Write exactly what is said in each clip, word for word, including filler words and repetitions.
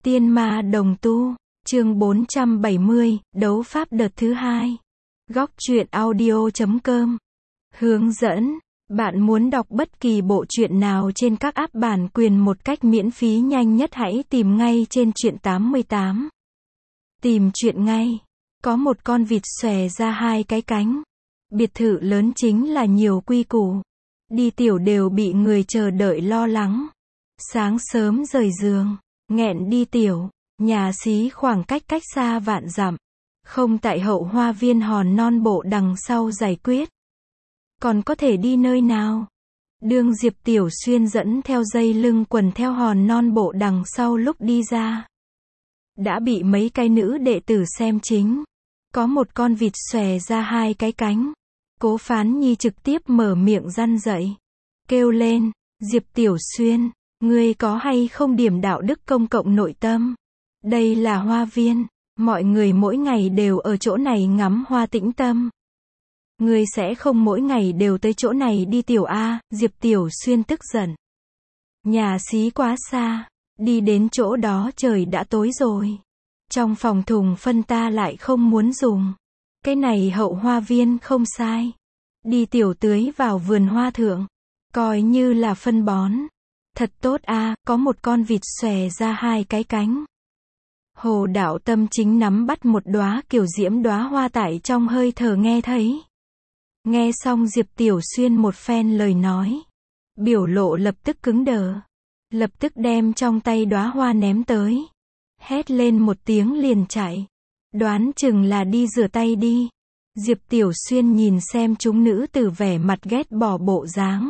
Tiên ma đồng tu, chương bốn trăm bảy mươi, đấu pháp đợt thứ hai. Góc truyện audio chấm com. Hướng dẫn, bạn muốn đọc bất kỳ bộ truyện nào trên các app bản quyền một cách miễn phí nhanh nhất hãy tìm ngay trên truyện tám mươi tám. Tìm truyện ngay. Có một con vịt xòe ra hai cái cánh. Biệt thự lớn chính là nhiều quy củ. Đi tiểu đều bị người chờ đợi lo lắng. Sáng sớm rời giường, nghẹn đi tiểu, nhà xí khoảng cách cách xa vạn dặm. Không tại hậu hoa viên hòn non bộ đằng sau giải quyết. Còn có thể đi nơi nào? Đương Diệp Tiểu Xuyên dẫn theo dây lưng quần theo hòn non bộ đằng sau lúc đi ra. Đã bị mấy cái nữ đệ tử xem chính. Có một con vịt xòe ra hai cái cánh. Cố Phán Nhi trực tiếp mở miệng răn dậy. Kêu lên, Diệp Tiểu Xuyên, ngươi có hay không điểm đạo đức công cộng nội tâm? Đây là hoa viên, mọi người mỗi ngày đều ở chỗ này ngắm hoa tĩnh tâm. Ngươi sẽ không mỗi ngày đều tới chỗ này đi tiểu a? Diệp Tiểu Xuyên tức giận. Nhà xí quá xa, đi đến chỗ đó trời đã tối rồi. Trong phòng thùng phân ta lại không muốn dùng. Cái này hậu hoa viên không sai. Đi tiểu tưới vào vườn hoa thượng. Coi như là phân bón. Thật tốt a, có một con vịt xòe ra hai cái cánh. Hồ Đạo Tâm chính nắm bắt một đóa kiểu diễm đóa hoa tại trong hơi thở nghe thấy. Nghe xong Diệp Tiểu Xuyên một phen lời nói. Biểu lộ lập tức cứng đờ. Lập tức đem trong tay đóa hoa ném tới. Hét lên một tiếng liền chạy. Đoán chừng là đi rửa tay đi. Diệp Tiểu Xuyên nhìn xem chúng nữ tử vẻ mặt ghét bỏ bộ dáng.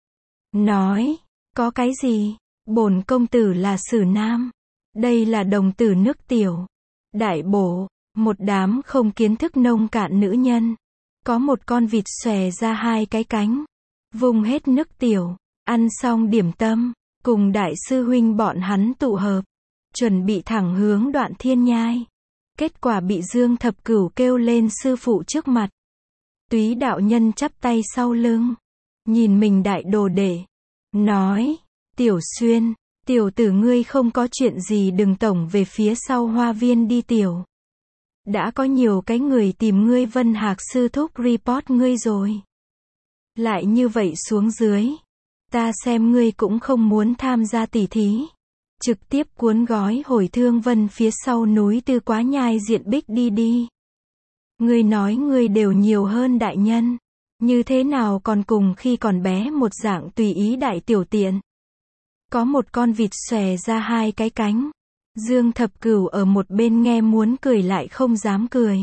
Nói, có cái gì? Bổn công tử là Sử Nam. Đây là đồng tử nước tiểu. Đại bổ, một đám không kiến thức nông cạn nữ nhân. Có một con vịt xòe ra hai cái cánh. Vùng hết nước tiểu, ăn xong điểm tâm, cùng đại sư huynh bọn hắn tụ hợp. Chuẩn bị thẳng hướng Đoạn Thiên Nhai. Kết quả bị Dương Thập Cửu kêu lên sư phụ trước mặt. Túy đạo nhân chắp tay sau lưng. Nhìn mình đại đồ đệ. Nói, Tiểu Xuyên, tiểu tử ngươi không có chuyện gì đừng tổng về phía sau hoa viên đi tiểu. Đã có nhiều cái người tìm ngươi Vân Hạc sư thúc report ngươi rồi. Lại như vậy xuống dưới. Ta xem ngươi cũng không muốn tham gia tỉ thí. Trực tiếp cuốn gói hồi Thương Vân phía sau núi Tư Quá Nhai diện bích đi đi. Ngươi nói ngươi đều nhiều hơn đại nhân. Như thế nào còn cùng khi còn bé một dạng tùy ý đại tiểu tiện. Có một con vịt xòe ra hai cái cánh. Dương Thập Cửu ở một bên nghe muốn cười lại không dám cười.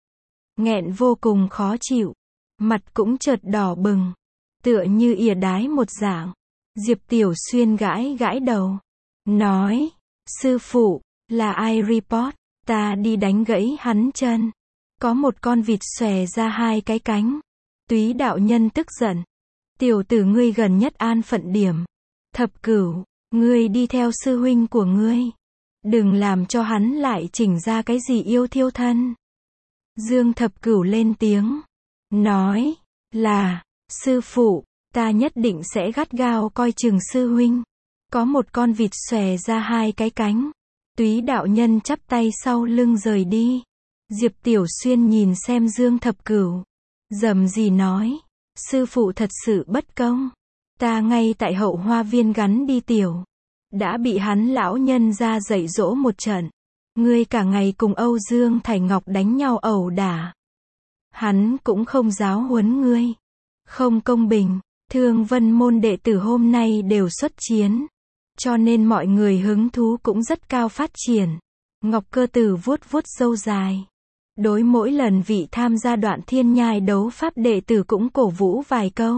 Nghẹn vô cùng khó chịu. Mặt cũng chợt đỏ bừng. Tựa như ỉa đái một dạng. Diệp Tiểu Xuyên gãi gãi đầu. Nói, sư phụ, là ai report, ta đi đánh gãy hắn chân. Có một con vịt xòe ra hai cái cánh. Túy đạo nhân tức giận. Tiểu tử ngươi gần nhất an phận điểm. Thập Cửu, ngươi đi theo sư huynh của ngươi. Đừng làm cho hắn lại chỉnh ra cái gì yêu thiêu thân. Dương Thập Cửu lên tiếng. Nói, là, sư phụ, ta nhất định sẽ gắt gao coi chừng sư huynh. Có một con vịt xòe ra hai cái cánh. Túy đạo nhân chắp tay sau lưng rời đi. Diệp Tiểu Xuyên nhìn xem Dương Thập Cửu. Dầm gì nói. Sư phụ thật sự bất công. Ta ngay tại hậu hoa viên gắn đi tiểu. Đã bị hắn lão nhân ra dạy dỗ một trận. Ngươi cả ngày cùng Âu Dương Thành Ngọc đánh nhau ẩu đả. Hắn cũng không giáo huấn ngươi. Không công bình. Thương Vân môn đệ tử hôm nay đều xuất chiến. Cho nên mọi người hứng thú cũng rất cao phát triển. Ngọc Cơ Tử vuốt vuốt râu dài. Đối mỗi lần vị tham gia Đoạn Thiên Nhai đấu pháp đệ tử cũng cổ vũ vài câu.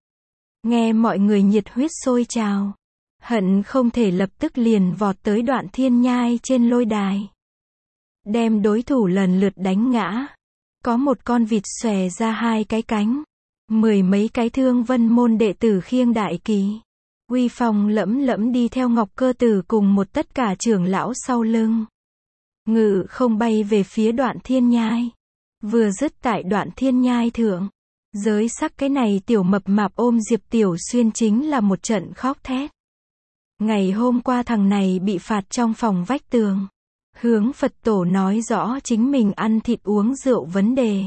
Nghe mọi người nhiệt huyết sôi trào. Hận không thể lập tức liền vọt tới Đoạn Thiên Nhai trên lôi đài. Đem đối thủ lần lượt đánh ngã. Có một con vịt xòe ra hai cái cánh. Mười mấy cái Thương Vân môn đệ tử khiêng đại kỳ. Uy phong lẫm lẫm đi theo Ngọc Cơ Tử cùng một tất cả trưởng lão sau lưng. Ngự không bay về phía Đoạn Thiên Nhai. Vừa dứt tại Đoạn Thiên Nhai thượng. Giới sắc cái này tiểu mập mạp ôm Diệp Tiểu Xuyên chính là một trận khóc thét. Ngày hôm qua thằng này bị phạt trong phòng vách tường. Hướng Phật tổ nói rõ chính mình ăn thịt uống rượu vấn đề.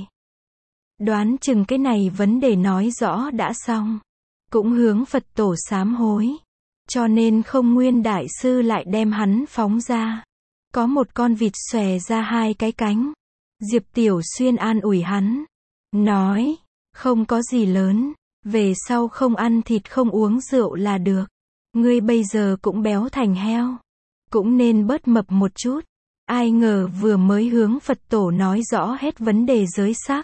Đoán chừng cái này vấn đề nói rõ đã xong. Cũng hướng Phật tổ sám hối. Cho nên không nguyên đại sư lại đem hắn phóng ra. Có một con vịt xòe ra hai cái cánh. Diệp Tiểu Xuyên an ủi hắn. Nói, không có gì lớn. Về sau không ăn thịt không uống rượu là được. Ngươi bây giờ cũng béo thành heo. Cũng nên bớt mập một chút. Ai ngờ vừa mới hướng Phật tổ nói rõ hết vấn đề giới sắc.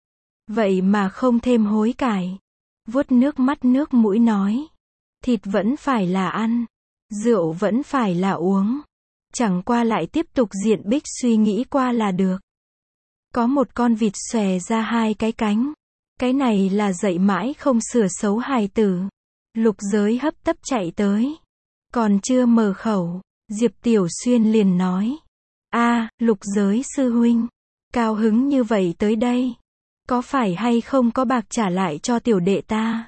Vậy mà không thêm hối cải. Vuốt nước mắt nước mũi nói. Thịt vẫn phải là ăn. Rượu vẫn phải là uống. Chẳng qua lại tiếp tục diện bích suy nghĩ qua là được. Có một con vịt xòe ra hai cái cánh. Cái này là dạy mãi không sửa xấu hài tử. Lục Giới hấp tấp chạy tới. Còn chưa mở khẩu, Diệp Tiểu Xuyên liền nói. A, Lục Giới sư huynh. Cao hứng như vậy tới đây. Có phải hay không có bạc trả lại cho tiểu đệ ta?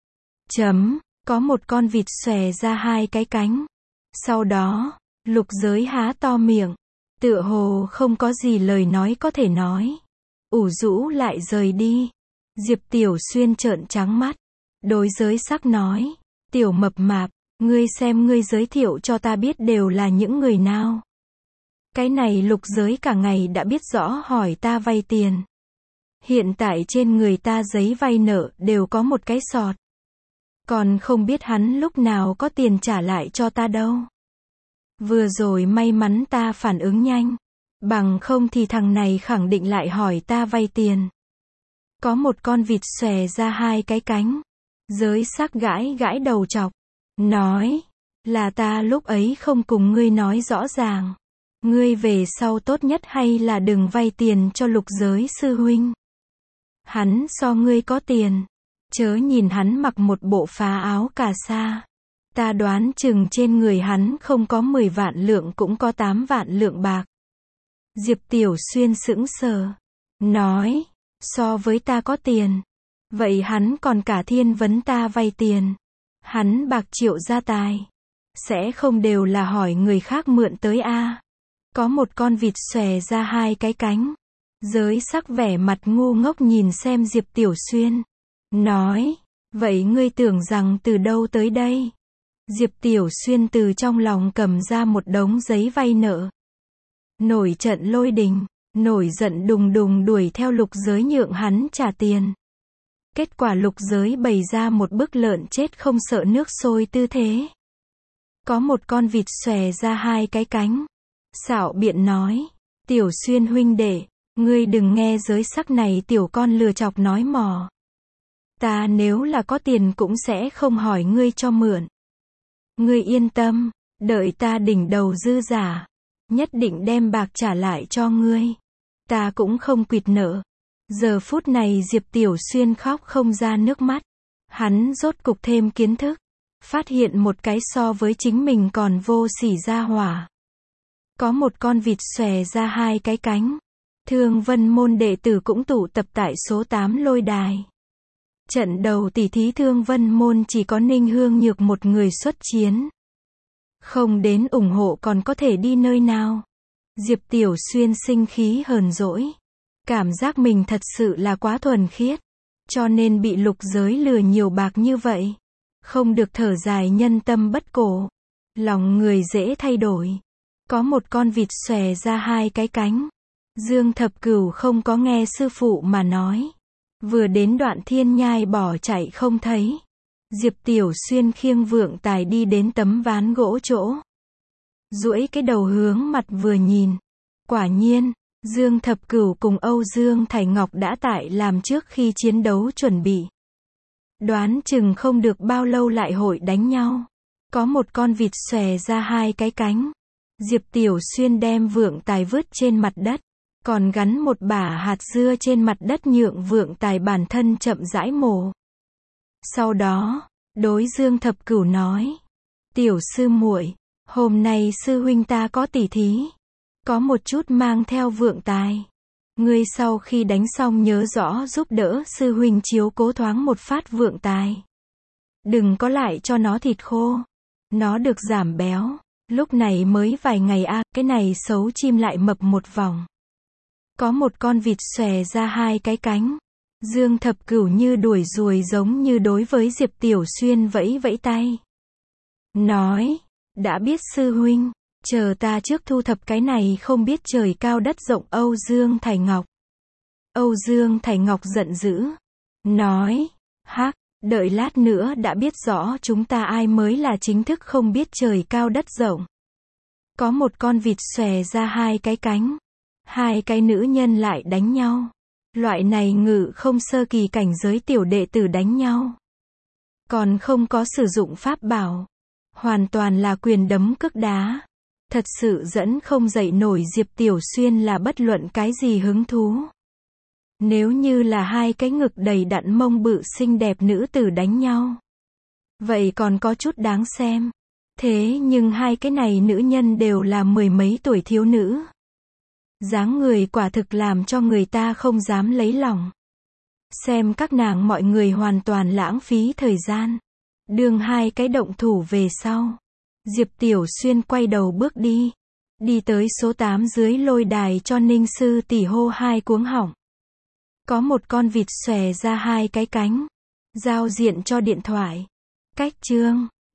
Chấm, có một con vịt xòe ra hai cái cánh. Sau đó, Lục Giới há to miệng. Tựa hồ không có gì lời nói có thể nói. Ủ rũ lại rời đi. Diệp Tiểu Xuyên trợn trắng mắt. Đối Giới Sắc nói. Tiểu mập mạp, ngươi xem ngươi giới thiệu cho ta biết đều là những người nào. Cái này Lục Giới cả ngày đã biết rõ hỏi ta vay tiền. Hiện tại trên người ta giấy vay nợ đều có một cái sọt. Còn không biết hắn lúc nào có tiền trả lại cho ta đâu. Vừa rồi may mắn ta phản ứng nhanh. Bằng không thì thằng này khẳng định lại hỏi ta vay tiền. Có một con vịt xòe ra hai cái cánh. Giới Sắc gãi gãi đầu chọc. Nói. Là ta lúc ấy không cùng ngươi nói rõ ràng. Ngươi về sau tốt nhất hay là đừng vay tiền cho Lục Giới sư huynh. Hắn so ngươi có tiền. Chớ nhìn hắn mặc một bộ phá áo cà sa. Ta đoán chừng trên người hắn không có mười vạn lượng cũng có tám vạn lượng bạc. Diệp Tiểu Xuyên sững sờ. Nói. So với ta có tiền. Vậy hắn còn cả thiên vấn ta vay tiền. Hắn bạc triệu gia tài. Sẽ không đều là hỏi người khác mượn tới a. Có một con vịt xòe ra hai cái cánh. Giới Sắc vẻ mặt ngu ngốc nhìn xem Diệp Tiểu Xuyên. Nói. Vậy ngươi tưởng rằng từ đâu tới đây? Diệp Tiểu Xuyên từ trong lòng cầm ra một đống giấy vay nợ. Nổi trận lôi đình. Nổi giận đùng đùng đuổi theo Lục Giới nhượng hắn trả tiền. Kết quả Lục Giới bày ra một bức lợn chết không sợ nước sôi tư thế. Có một con vịt xòe ra hai cái cánh. Xảo biện nói. Tiểu Xuyên huynh đệ, ngươi đừng nghe Giới Sắc này tiểu con lừa chọc nói mò. Ta nếu là có tiền cũng sẽ không hỏi ngươi cho mượn. Ngươi yên tâm, đợi ta đỉnh đầu dư giả. Nhất định đem bạc trả lại cho ngươi. Ta cũng không quỵt nợ. Giờ phút này Diệp Tiểu Xuyên khóc không ra nước mắt. Hắn rốt cục thêm kiến thức. Phát hiện một cái so với chính mình còn vô sỉ ra hỏa. Có một con vịt xòe ra hai cái cánh. Thương Vân môn đệ tử cũng tụ tập tại số tám lôi đài. Trận đầu tỷ thí Thương Vân môn chỉ có Ninh Hương Nhược một người xuất chiến. Không đến ủng hộ còn có thể đi nơi nào. Diệp Tiểu Xuyên sinh khí hờn dỗi. Cảm giác mình thật sự là quá thuần khiết. Cho nên bị Lục Giới lừa nhiều bạc như vậy. Không được thở dài nhân tâm bất cổ. Lòng người dễ thay đổi. Có một con vịt xòe ra hai cái cánh. Dương Thập Cửu không có nghe sư phụ mà nói. Vừa đến đoạn thiên nhai bỏ chạy không thấy. Diệp Tiểu Xuyên khiêng vượng tài đi đến tấm ván gỗ chỗ. Duỗi cái đầu hướng mặt vừa nhìn. Quả nhiên, Dương Thập Cửu cùng Âu Dương Thải Ngọc đã tại làm trước khi chiến đấu chuẩn bị. Đoán chừng không được bao lâu lại hội đánh nhau. Có một con vịt xòe ra hai cái cánh. Diệp Tiểu Xuyên đem vượng tài vứt trên mặt đất. Còn gắn một bả hạt dưa trên mặt đất nhượng vượng tài bản thân chậm rãi mổ. Sau đó, đối Dương Thập Cửu nói. Tiểu sư muội, hôm nay sư huynh ta có tỷ thí. Có một chút mang theo vượng tài. Ngươi sau khi đánh xong nhớ rõ giúp đỡ sư huynh chiếu cố thoáng một phát vượng tài. Đừng có lại cho nó thịt khô. Nó được giảm béo. Lúc này mới vài ngày a, à, cái này xấu chim lại mập một vòng. Có một con vịt xòe ra hai cái cánh. Dương Thập Cửu như đuổi ruồi giống như đối với Diệp Tiểu Xuyên vẫy vẫy tay. Nói, đã biết sư huynh, chờ ta trước thu thập cái này không biết trời cao đất rộng Âu Dương Thải Ngọc. Âu Dương Thải Ngọc giận dữ. Nói, hắc, đợi lát nữa đã biết rõ chúng ta ai mới là chính thức không biết trời cao đất rộng. Có một con vịt xòe ra hai cái cánh. Hai cái nữ nhân lại đánh nhau. Loại này ngự không sơ kỳ cảnh giới tiểu đệ tử đánh nhau. Còn không có sử dụng pháp bảo. Hoàn toàn là quyền đấm cước đá. Thật sự dẫn không dậy nổi Diệp Tiểu Xuyên là bất luận cái gì hứng thú. Nếu như là hai cái ngực đầy đặn mông bự xinh đẹp nữ tử đánh nhau, vậy còn có chút đáng xem. Thế nhưng hai cái này nữ nhân đều là mười mấy tuổi thiếu nữ. Dáng người quả thực làm cho người ta không dám lấy lòng. Xem các nàng mọi người hoàn toàn lãng phí thời gian. Đường hai cái động thủ về sau. Diệp Tiểu Xuyên quay đầu bước đi. Đi tới số tám dưới lôi đài cho Ninh sư tỷ hô hai cuống họng. Có một con vịt xòe ra hai cái cánh. Giao diện cho điện thoại. Cách chương.